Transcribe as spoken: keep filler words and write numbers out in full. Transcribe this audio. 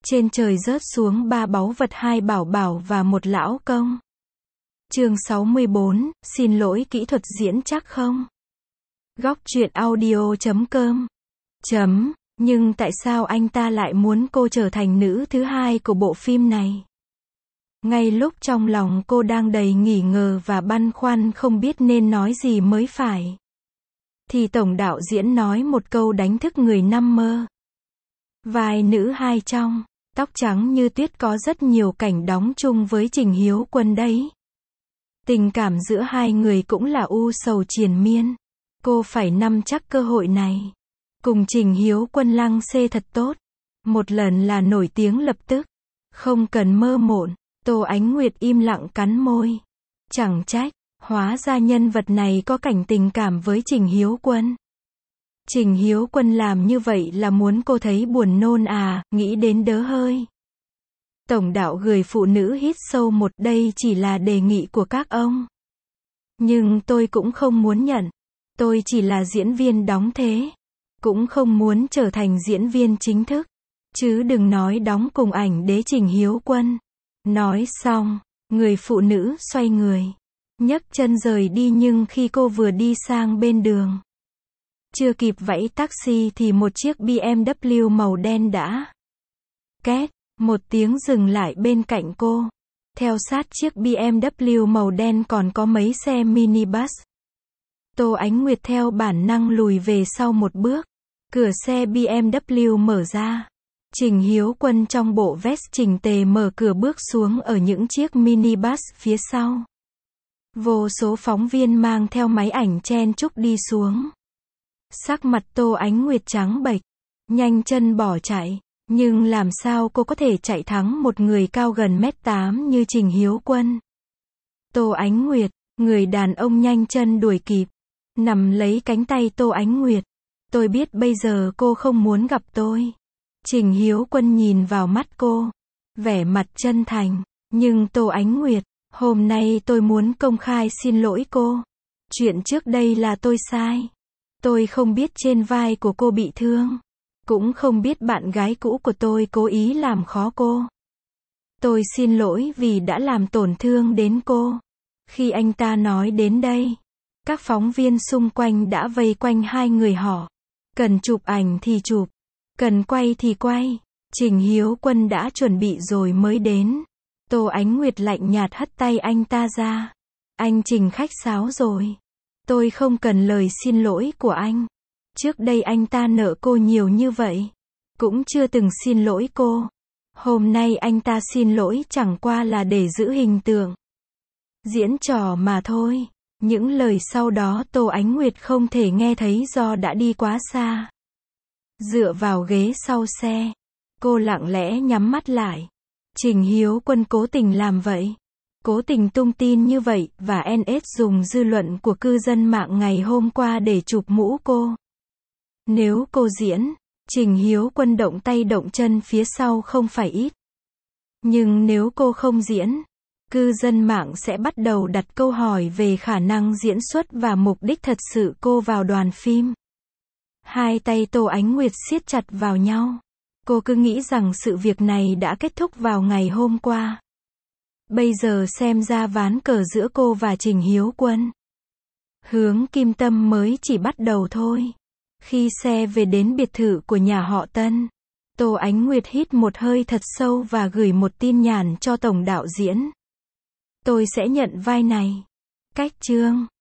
Trên trời rớt xuống ba báu vật, hai bảo bảo và một lão công. Chương sáu mươi bốn, xin lỗi kỹ thuật diễn chắc không? Góc truyện audio chấm com. Chấm, nhưng tại sao anh ta lại muốn cô trở thành nữ thứ hai của bộ phim này? Ngay lúc trong lòng cô đang đầy nghi ngờ và băn khoăn không biết nên nói gì mới phải, thì tổng đạo diễn nói một câu đánh thức người nằm mơ. Vai nữ hai trong Tóc Trắng Như Tuyết có rất nhiều cảnh đóng chung với Trình Hiếu Quân đấy. Tình cảm giữa hai người cũng là u sầu triền miên. Cô phải nắm chắc cơ hội này. Cùng Trình Hiếu Quân lăng xê thật tốt. Một lần là nổi tiếng lập tức. Không cần mơ mộng. Tô Ánh Nguyệt im lặng cắn môi. Chẳng trách, hóa ra nhân vật này có cảnh tình cảm với Trình Hiếu Quân. Trình Hiếu Quân làm như vậy là muốn cô thấy buồn nôn à, nghĩ đến đớ hơi. Tổng đạo người phụ nữ hít sâu một, đây chỉ là đề nghị của các ông. Nhưng tôi cũng không muốn nhận. Tôi chỉ là diễn viên đóng thế. Cũng không muốn trở thành diễn viên chính thức. Chứ đừng nói đóng cùng ảnh đế Trình Hiếu Quân. Nói xong, người phụ nữ xoay người, nhấc chân rời đi, nhưng khi cô vừa đi sang bên đường, chưa kịp vẫy taxi thì một chiếc bê em vê màu đen đã két một tiếng dừng lại bên cạnh cô. Theo sát chiếc bê em vê màu đen còn có mấy xe minibus. Tô Ánh Nguyệt theo bản năng lùi về sau một bước. Cửa xe bê em vê mở ra. Trình Hiếu Quân trong bộ vest chỉnh tề mở cửa bước xuống ở những chiếc minibus phía sau. Vô số phóng viên mang theo máy ảnh chen chúc đi xuống. Sắc mặt Tô Ánh Nguyệt trắng bệch, nhanh chân bỏ chạy. Nhưng làm sao cô có thể chạy thắng một người cao gần mét tám như Trình Hiếu Quân? Tô Ánh Nguyệt, người đàn ông nhanh chân đuổi kịp, nắm lấy cánh tay Tô Ánh Nguyệt. Tôi biết bây giờ cô không muốn gặp tôi. Trình Hiếu Quân nhìn vào mắt cô, vẻ mặt chân thành. Nhưng Tô Ánh Nguyệt, hôm nay tôi muốn công khai xin lỗi cô. Chuyện trước đây là tôi sai. Tôi không biết trên vai của cô bị thương. Cũng không biết bạn gái cũ của tôi cố ý làm khó cô. Tôi xin lỗi vì đã làm tổn thương đến cô. Khi anh ta nói đến đây, các phóng viên xung quanh đã vây quanh hai người họ. Cần chụp ảnh thì chụp, cần quay thì quay. Trình Hiếu Quân đã chuẩn bị rồi mới đến. Tô Ánh Nguyệt lạnh nhạt hất tay anh ta ra. Anh Trình khách sáo rồi. Tôi không cần lời xin lỗi của anh. Trước đây anh ta nợ cô nhiều như vậy, cũng chưa từng xin lỗi cô. Hôm nay anh ta xin lỗi chẳng qua là để giữ hình tượng, diễn trò mà thôi. Những lời sau đó Tô Ánh Nguyệt không thể nghe thấy do đã đi quá xa. Dựa vào ghế sau xe, cô lặng lẽ nhắm mắt lại. Trình Hiếu Quân cố tình làm vậy, cố tình tung tin như vậy, và en ét dùng dư luận của cư dân mạng ngày hôm qua để chụp mũ cô. Nếu cô diễn, Trình Hiếu Quân động tay động chân phía sau không phải ít. Nhưng nếu cô không diễn, cư dân mạng sẽ bắt đầu đặt câu hỏi về khả năng diễn xuất và mục đích thật sự cô vào đoàn phim. Hai tay Tô Ánh Nguyệt siết chặt vào nhau. Cô cứ nghĩ rằng sự việc này đã kết thúc vào ngày hôm qua. Bây giờ xem ra ván cờ giữa cô và Trình Hiếu Quân hướng Kim Tâm mới chỉ bắt đầu thôi. Khi xe về đến biệt thự của nhà họ Tân, Tô Ánh Nguyệt hít một hơi thật sâu và gửi một tin nhắn cho tổng đạo diễn. Tôi sẽ nhận vai này. Cách chương